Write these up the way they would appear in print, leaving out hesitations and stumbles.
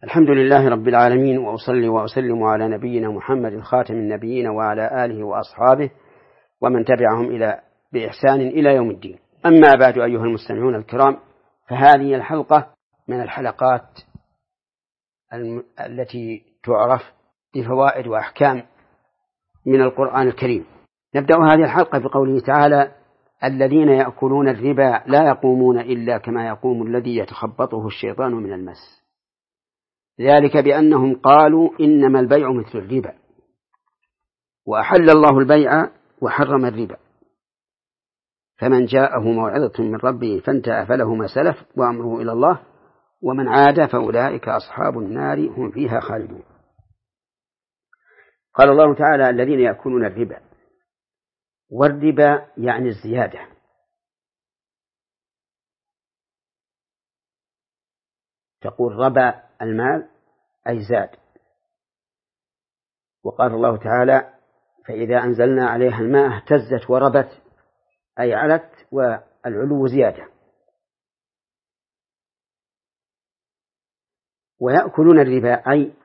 الحمد لله رب العالمين، وأصلي وأسلم على نبينا محمد خاتم النبيين وعلى آله وأصحابه ومن تبعهم بإحسان إلى يوم الدين. أما بعد، أيها المستمعون الكرام، فهذه الحلقة من الحلقات التي تعرف بفوائد وأحكام من القرآن الكريم. نبدأ هذه الحلقة بقوله تعالى: الذين يأكلون الربا لا يقومون إلا كما يقوم الذي يتخبطه الشيطان من المس، ذلك بأنهم قالوا إنما البيع مثل الربا، وأحل الله البيع وحرم الربا، فمن جاءه موعظة من ربه فانتهى فله ما سلف وأمره إلى الله ومن عاد فأولئك أصحاب النار هم فيها خالدون. قال الله تعالى: الذين يأكلون الربا، والربا يعني الزيادة، تقول ربا المال أي زاد. وقال الله تعالى: فإذا أنزلنا عليها الماء اهتزت وربت، أي علت، والعلو زيادة. ويأكلون الربا أي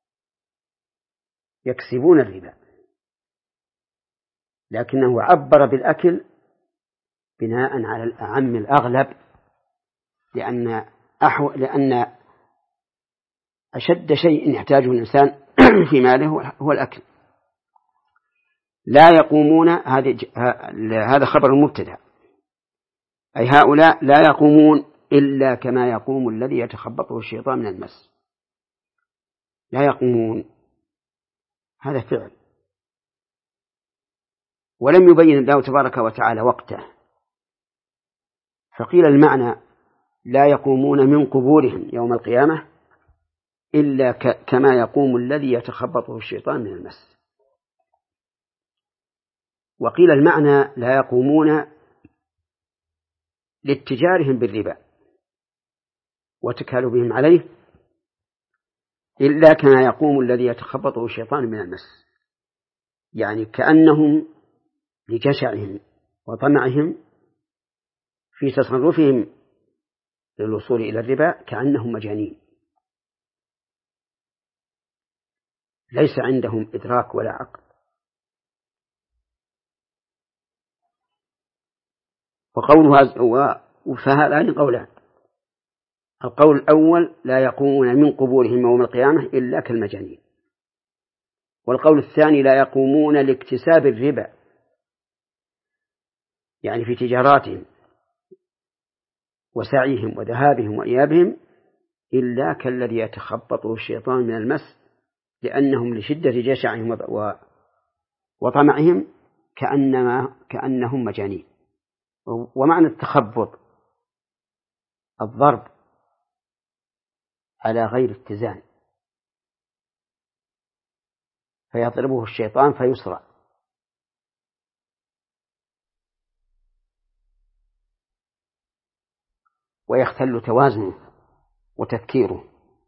يكسبون الربا، لكنه عبر بالأكل بناء على الأعم الأغلب، لأن أشد شيء يحتاجه الإنسان في ماله هو الأكل. لا يقومون، هذا خبر المبتدأ، أي هؤلاء لا يقومون إلا كما يقوم الذي يتخبطه الشيطان من المس. لا يقومون، هذا فعل، ولم يبين الله تبارك وتعالى وقته، فقيل المعنى: لا يقومون من قبورهم يوم القيامة إلا كما يقوم الذي يتخبطه الشيطان من المس. وقيل المعنى: لا يقومون لاتجارهم بالربا وتكالبهم عليه إلا كما يقوم الذي يتخبطه الشيطان من المس، يعني كأنهم لجشعهم وطمعهم في تصرفهم للوصول إلى الربا كأنهم مجانين، ليس عندهم إدراك ولا عقل. فهذان قولان: القول الأول: لا يقومون من قبورهم يوم القيامة إلا كالمجانين. والقول الثاني: لا يقومون لاكتساب الربا، يعني في تجاراتهم وسعيهم وذهابهم وإيابهم، إلا كالذي يتخبطه الشيطان من المس، لأنهم لشدة جشعهم وطمعهم كأنهم مجانين. ومعنى التخبط الضرب على غير اتزان، فيضربه الشيطان فيسرع. ويختل توازنه وتفكيره.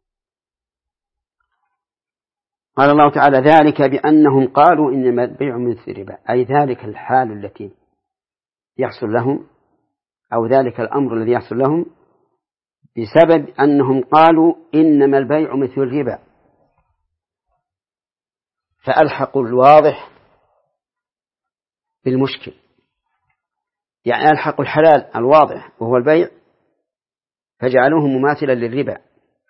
قال الله تعالى: ذلك بأنهم قالوا إنما البيع مثل الربا، أي ذلك الحال التي يحصل لهم، أو ذلك الأمر الذي يحصل لهم بسبب أنهم قالوا إنما البيع مثل الربا، فألحقوا الواضح بالمشكل، يعني ألحقوا الحلال الواضح وهو البيع فجعلوه مماثلا للربا،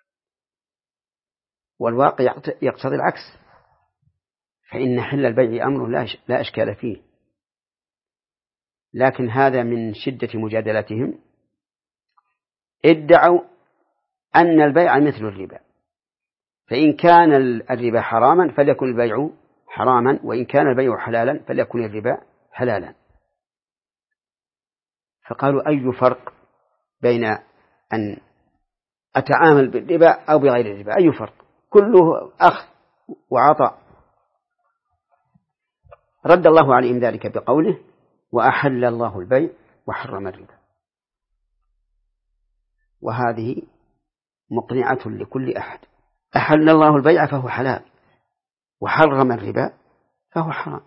والواقع يقتضي العكس، فإن حل البيع أمر لا أشكال فيه. لكن هذا من شدة مجادلتهم ادعوا أن البيع مثل الربا، فإن كان الربا حراما فليكن البيع حراما، وإن كان البيع حلالا فليكن الربا حلالا. فقالوا: أي فرق بين أن أتعامل بالربا أو بغير الربا؟ أي فرق؟ كله أخذ وعطاء. رد الله عليهم ذلك بقوله: وأحل الله البيع وحرم الربا. وهذه مقنعة لكل أحد. أحل الله البيع فهو حلال، وحرم الربا فهو حرام،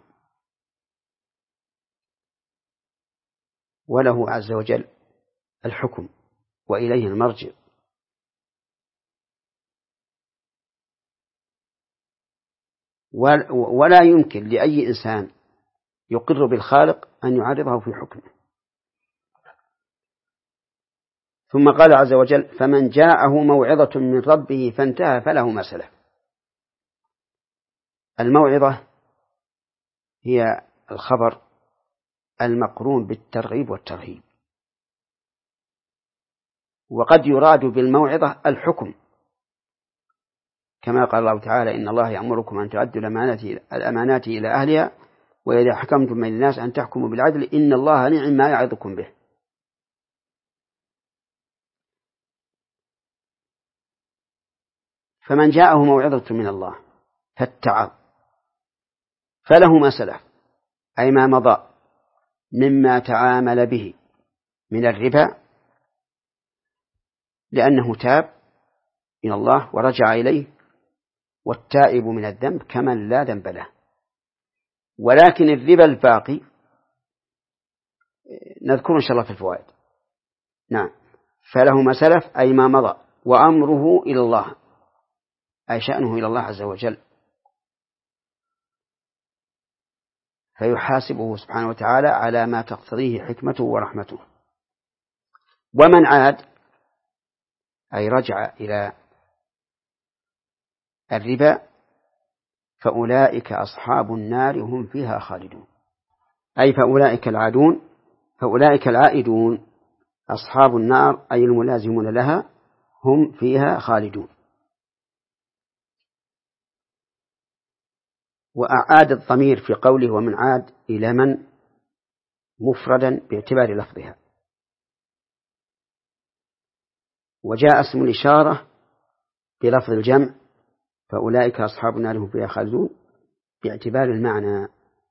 وله عز وجل الحكم وإليه المرجع. ولا يمكن لأي إنسان يقر بالخالق أن يعارضه في حكمه. ثم قال عز وجل: فمن جاءه موعظة من ربه فانتهى فله ما سلف. الموعظة هي الخبر المقرون بالترغيب والترهيب، وقد يراد بالموعظة الحكم، كما قال الله تعالى: إن الله يأمركم أن تؤدوا الأمانات إلى أهلها وإذا حكمتم بين الناس أن تحكموا بالعدل إن الله نعم ما يعظكم به. فمن جاءه موعظة من الله فاتعظ فله ما سلف، أي ما مضى مما تعامل به من الربا، لأنه تاب إلى الله ورجع إليه، والتائب من الذنب كمن لا ذنب له. ولكن الربا الباقي نذكره إن شاء الله في الفوائد. نعم، فله ما سلف أي ما مضى، وأمره إلى الله أي شأنه إلى الله عز وجل، فيحاسبه سبحانه وتعالى على ما تقتضيه حكمته ورحمته. ومن عاد أي رجع إلى الربا فأولئك أصحاب النار هم فيها خالدون، أي فأولئك العائدون أصحاب النار أي الملازمون لها هم فيها خالدون. وأعاد الضمير في قوله ومن عاد إلى من مفردا باعتبار لفظها، وجاء اسم الإشارة بلفظ الجمع فأولئك أصحاب النار هم فيها خالدون باعتبار المعنى.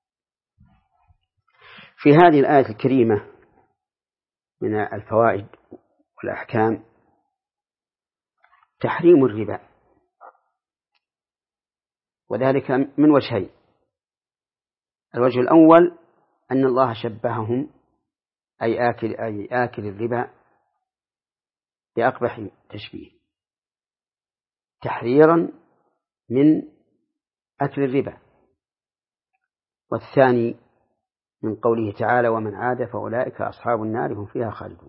في هذه الآية الكريمة من الفوائد والأحكام تحريم الربا، وذلك من وجهين: الوجه الأول أن الله شبههم أي آكل الربا بأقبح تشبيه تحذيرا من أكل الربا. والثاني من قوله تعالى ومن عاد فأولئك أصحاب النار هم فيها خالدون.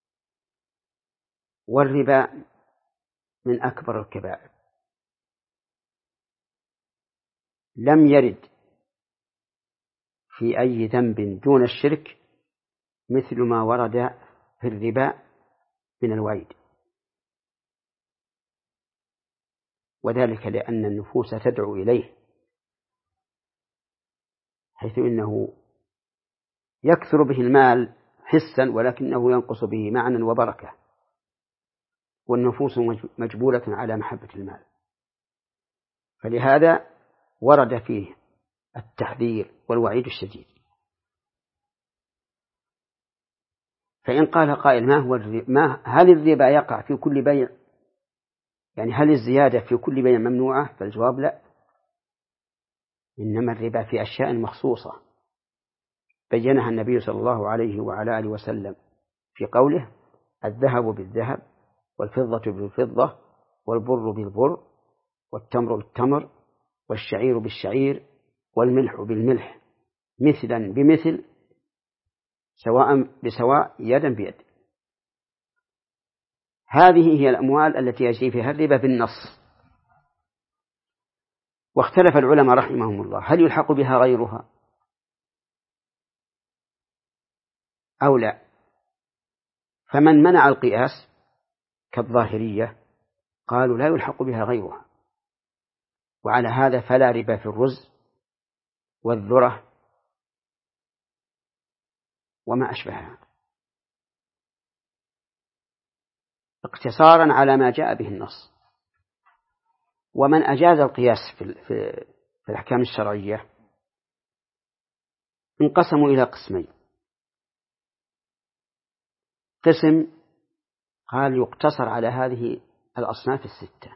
والربا من أكبر الكبائر، لم يرد في أي ذنب دون الشرك مثل ما ورد في الربا من الوعيد، وذلك لأن النفوس تدعو إليه، حيث إنه يكثر به المال حسا ولكنه ينقص به معنى وبركة، والنفوس مجبولة على محبة المال، فلهذا ورد فيه التحذير والوعيد الشديد. فإن قال قائل هل الربا يقع في كل بيع؟ يعني هل الزيادة في كل بيع ممنوعة؟ فالجواب لا، إنما الربا في أشياء مخصوصة بينها النبي صلى الله عليه وعلى آله وسلم في قوله الذهب بالذهب والفضة بالفضة والبر بالبر والتمر بالتمر والشعير بالشعير والملح بالملح مثلا بمثل سواء بسواء يدا بيد. هذه هي الأموال التي يجري فيها الربا بالنص. واختلف العلماء رحمهم الله هل يلحق بها غيرها أو لا. فمن منع القياس كالظاهرية قالوا لا يلحق بها غيرها، وعلى هذا فلا ربا في الرز والذرة وما أشبهها، اقتصارا على ما جاء به النص. ومن أجاز القياس في الأحكام الشرعية انقسموا إلى قسمين: قسم قال يقتصر على هذه الأصناف الستة،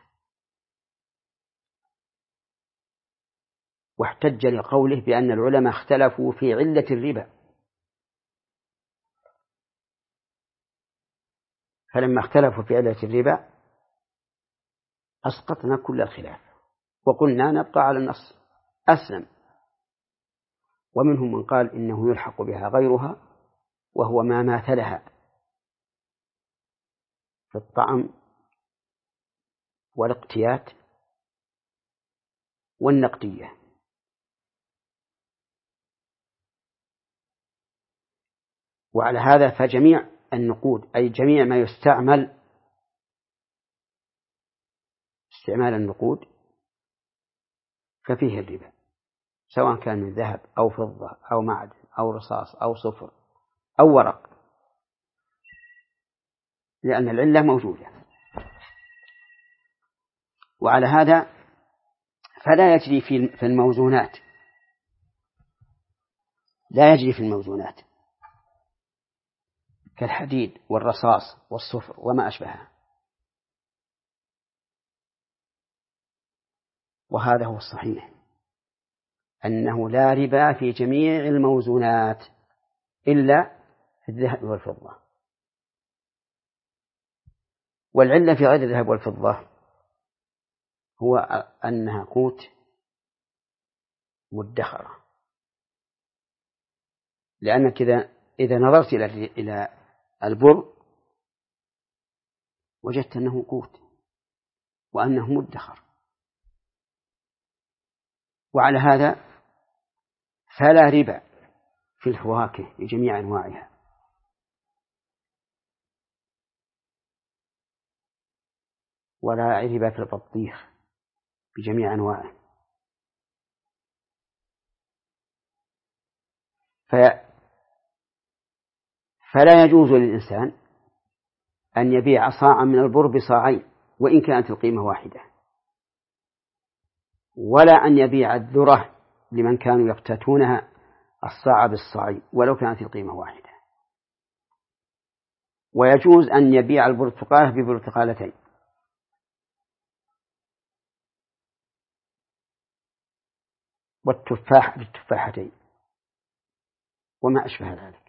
واحتج لقوله بأن العلماء اختلفوا في علة الربا، فلما اختلفوا في علة الربا أسقطنا كل الخلاف وقلنا نبقى على النص. أسلم. ومنهم من قال إنه يلحق بها غيرها، وهو ما ماثلها في الطعم والاقتيات والنقدية. وعلى هذا فجميع النقود، أي جميع ما يستعمل استعمال النقود ففيه الربا، سواء كان من ذهب أو فضة أو معدن أو رصاص أو صفر أو ورق، لأن العلة موجودة. وعلى هذا فلا يجري في الموزونات، لا يجري في الموزونات كالحديد والرصاص والصفر وما أشبهها. وهذا هو الصحيح، أنه لا ربا في جميع الموزونات إلا في الذهب والفضة. والعلة في غير الذهب والفضة هو أنها قوت مدخرة، لأنك إذا نظرت إلى البر وجدت أنه قوت وأنه مدخر. وعلى هذا فلا ربا في الفواكه بجميع أنواعها، ولا ربا في البطيخ بجميع أنواعه. فلا يجوز للإنسان أن يبيع صاعا من البر بصاعين وإن كانت القيمة واحدة، ولا أن يبيع الذرة لمن كانوا يقتاتونها الصاع بالصاعين ولو كانت القيمة واحدة. ويجوز أن يبيع البرتقالة ببرتقالتين، والتفاح بالتفاحتين وما أشبه ذلك،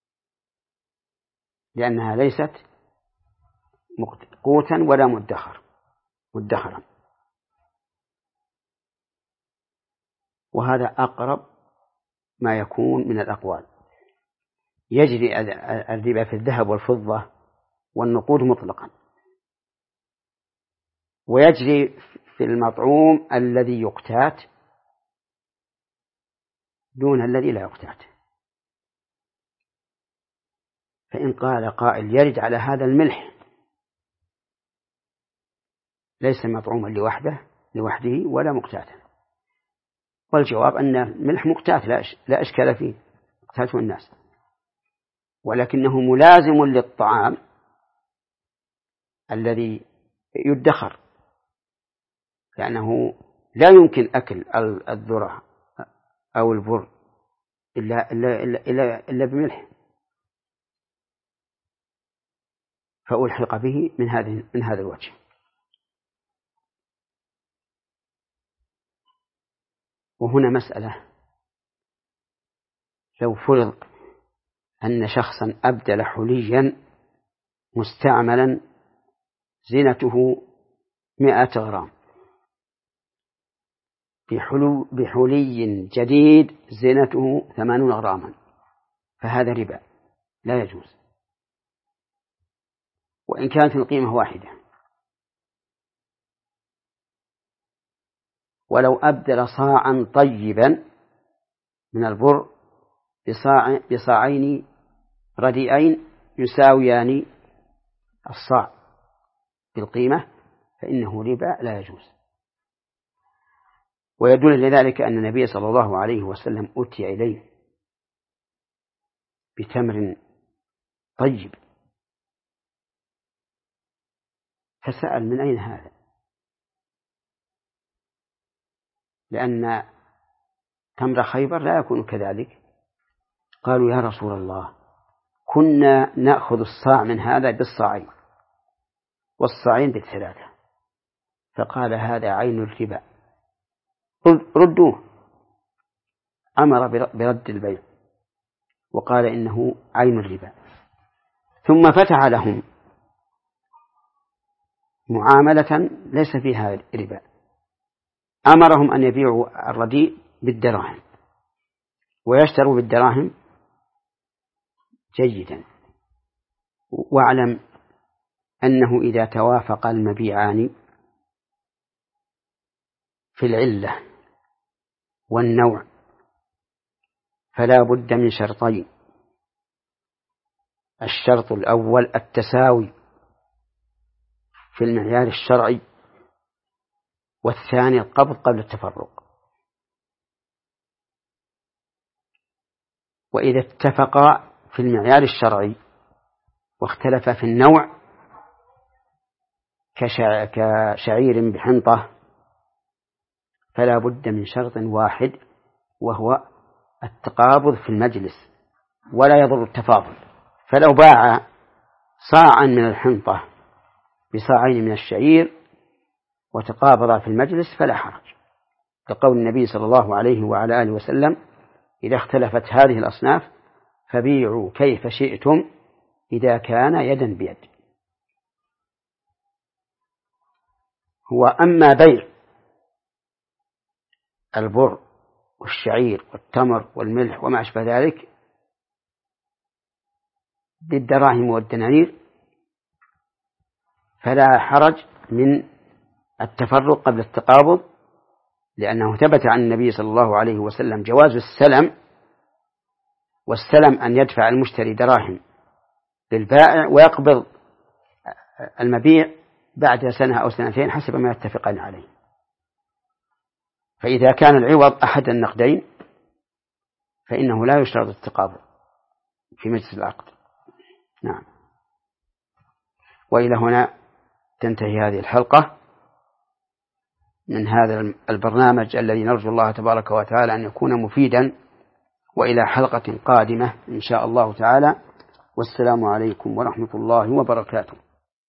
لأنها ليست قوتا ولا مدخرا. وهذا أقرب ما يكون من الأقوال. يجري الربا في الذهب والفضة والنقود مطلقا، ويجري في المطعوم الذي يقتات دون الذي لا يقتات. فإن قال قائل يرد على هذا الملح ليس مطعوما لوحده ولا مقتاتا، والجواب أن الملح مقتات لا إشكال فيه، مقتاته الناس، ولكنه ملازم للطعام الذي يدخر، لأنه لا يمكن أكل الذرة أو البر إلا بملح، فألحق به من هذا الوجه. وهنا مسألة: لو فرض أن شخصا أبدل حليا مستعملا زينته 100 غرام بحلي جديد زينته 80 غراما، فهذا ربا لا يجوز وإن كانت القيمة واحدة. ولو أبدل صاعا طيبا من البر بصاعين رديئين يساويان الصاع بالقيمة فإنه ربا لا يجوز. ويدل لذلك أن النبي صلى الله عليه وسلم أتي إليه بتمر طيب فسأل: من أين هذا؟ لأن تمر خيبر لا يكون كذلك. قالوا: يا رسول الله، كنا نأخذ الصاع من هذا بالصاعين والصاعين بالثلاثة. فقال: هذا عين الربا، ردوه. أمر برد البيع وقال: إنه عين الربا. ثم فتح لهم معاملة ليس فيها ربا، أمرهم أن يبيعوا الرديء بالدراهم ويشتروا بالدراهم جيدا. واعلم أنه إذا توافق المبيعان في العلة والنوع فلا بد من شرطين: الشرط الأول التساوي في المعيار الشرعي، والثاني القبض قبل التفرق. وإذا اتفقا في المعيار الشرعي واختلفا في النوع كشعير بحنطة فلا بد من شرط واحد، وهو التقابض في المجلس، ولا يضر التفاضل. فلو باع صاعا من الحنطة بصاعين من الشعير وتقابضا في المجلس فلا حرج، لقول النبي صلى الله عليه وعلى آله وسلم: إذا اختلفت هذه الأصناف فبيعوا كيف شئتم إذا كان يدا بيد. أما بيع البر والشعير والتمر والملح وما أشبه ذلك بالدراهم والدنانير فلا حرج من التفرق قبل التقابض، لأنه ثبت عن النبي صلى الله عليه وسلم جواز السلم، والسلم أن يدفع المشتري دراهم للبائع ويقبض المبيع بعد سنة أو سنتين حسب ما يتفقان عليه. فإذا كان العوض أحد النقدين فإنه لا يشترط التقابض في مجلس العقد. نعم. وإلى هنا تنتهي هذه الحلقة من هذا البرنامج الذي نرجو الله تبارك وتعالى أن يكون مفيدا، وإلى حلقة قادمة إن شاء الله تعالى، والسلام عليكم ورحمة الله وبركاته.